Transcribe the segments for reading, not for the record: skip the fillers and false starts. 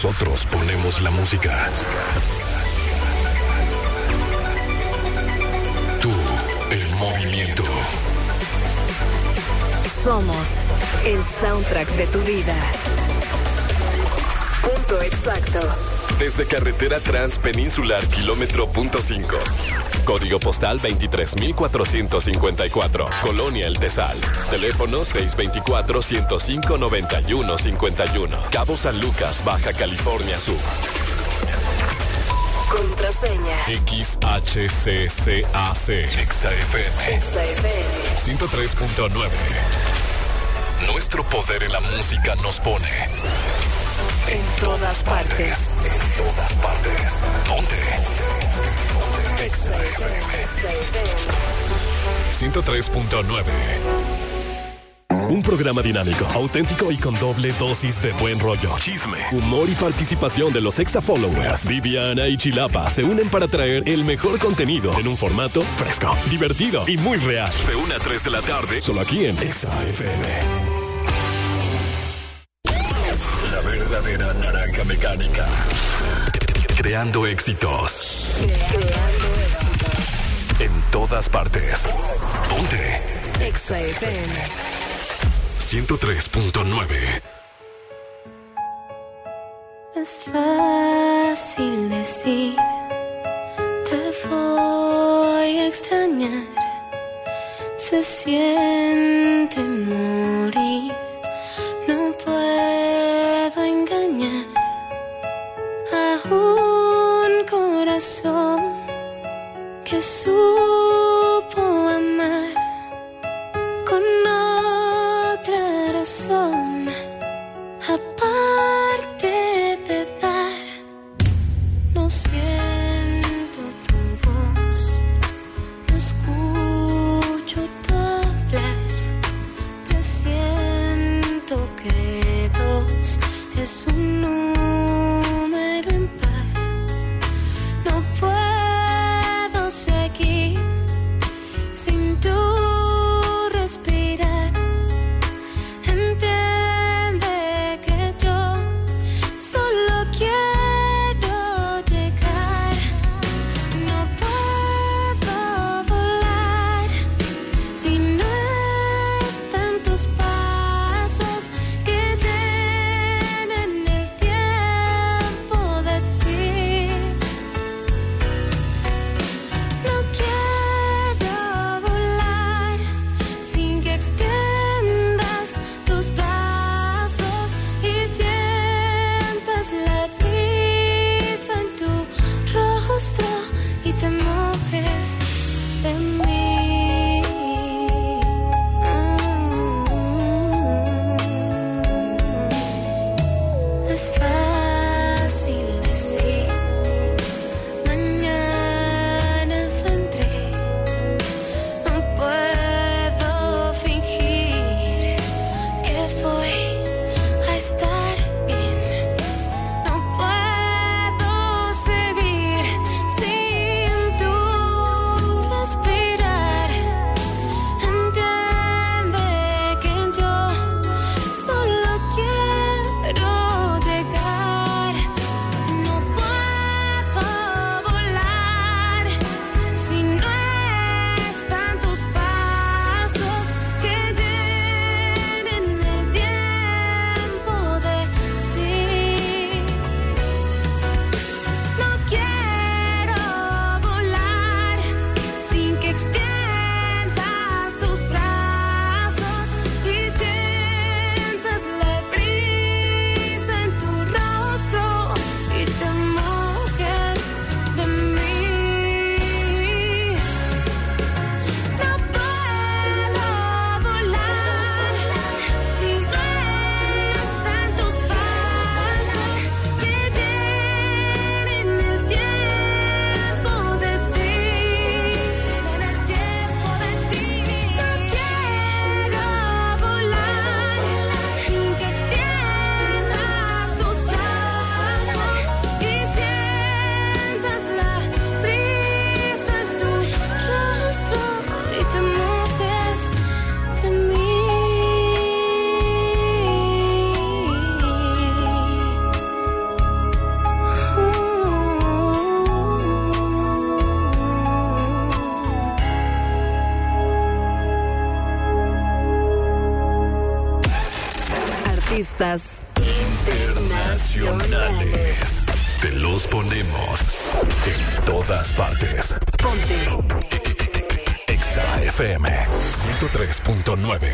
Nosotros ponemos la música. Tú, el movimiento. Somos el soundtrack de tu vida. Punto exacto. Desde Carretera Transpeninsular, kilómetro punto 5. Código postal 23,454. Colonia El Tesal. Teléfono 624-105-9151. Cabo San Lucas, Baja California Sur. Contraseña XHCCAC. XFM 103.9. Nuestro poder en la música nos pone en todas partes. En todas partes. Ponte. XFM 103.9. Un programa dinámico, auténtico y con doble dosis de buen rollo, chisme, humor y participación de los Exa Followers. Viviana y Chilapa se unen para traer el mejor contenido en un formato fresco, divertido y muy real. De 1 a 3 de la tarde, solo aquí en Exa FM. La verdadera naranja mecánica. Creando éxitos. En todas partes. Ponte. Exa FM 103.9. Es fácil decir, te voy a extrañar. Se siente morir, no puedo engañar a un corazón que supo amar con otra razón, aparte de dar. No siento tu voz, no escucho tu hablar, presiento que 2 es un número impar. No puedo seguir artistas internacionales. Te los ponemos en todas partes. Ponte Exa FM 103.9.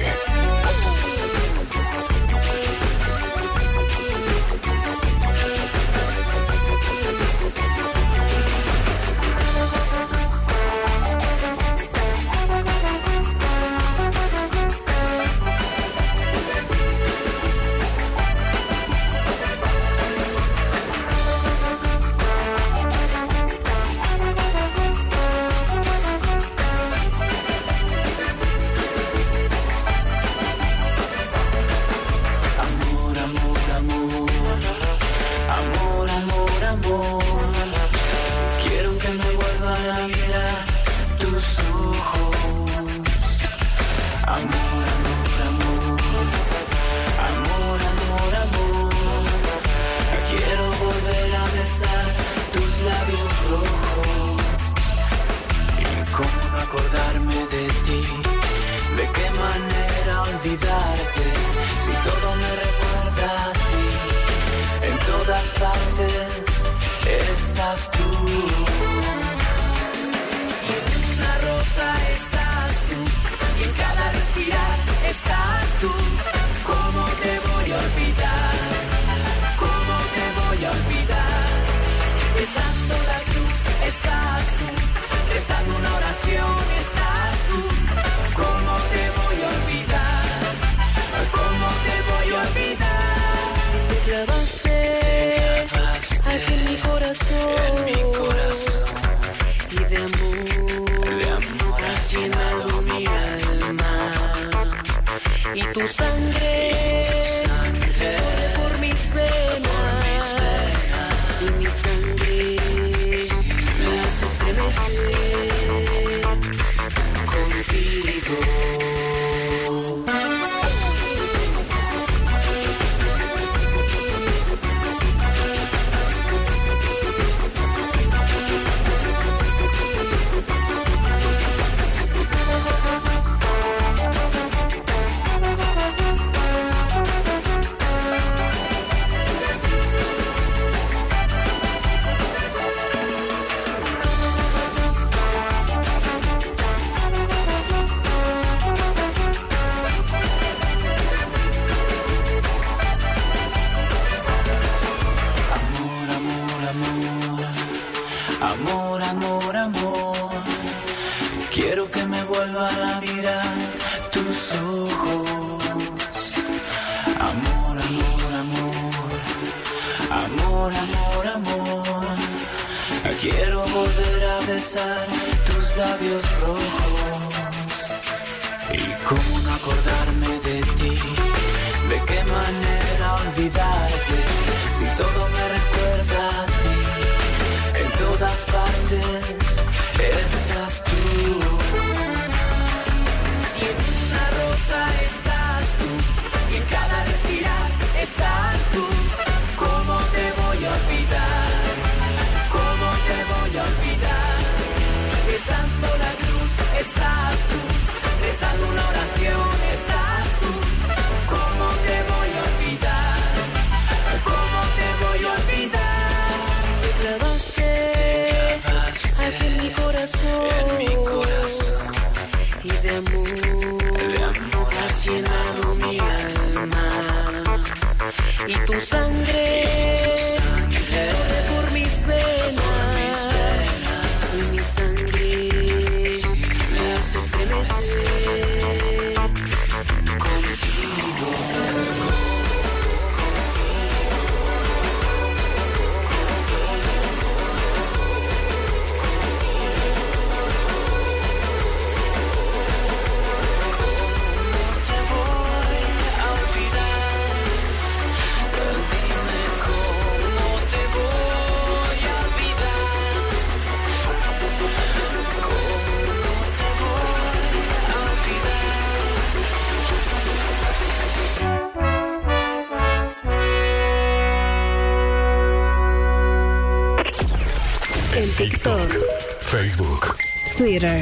TikTok, Facebook, Twitter.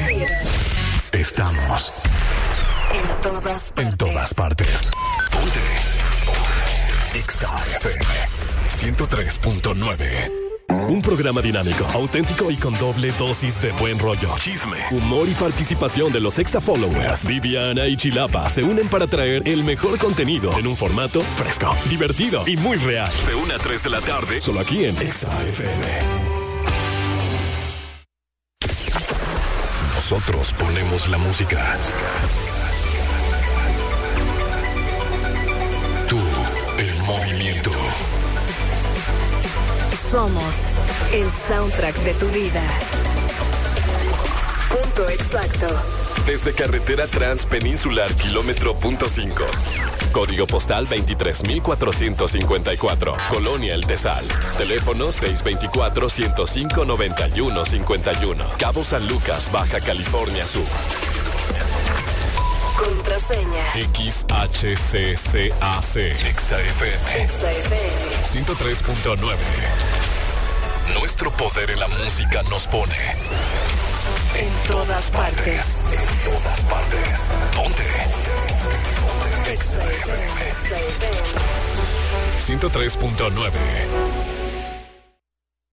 Estamos en todas partes. En todas partes. Ponte. XAFM 103.9. Un programa dinámico, auténtico y con doble dosis de buen rollo, chisme, humor y participación de los Exa Followers. Viviana y Chilapa se unen para traer el mejor contenido en un formato fresco, divertido y muy real. De 1 a 3 de la tarde, solo aquí en XAFM. Nosotros ponemos la música. Tú, el movimiento. Somos el soundtrack de tu vida. Punto exacto. Desde carretera transpeninsular kilómetro punto 5. Código postal 23,454. Colonia El Tesal. Teléfono 624-105-9151. Cabo San Lucas, Baja California Sur. Contraseña. XHCCAC. XAFM 103.9. Nuestro poder en la música nos pone En todas partes. En todas partes. ¿Dónde? XAFM 103.9.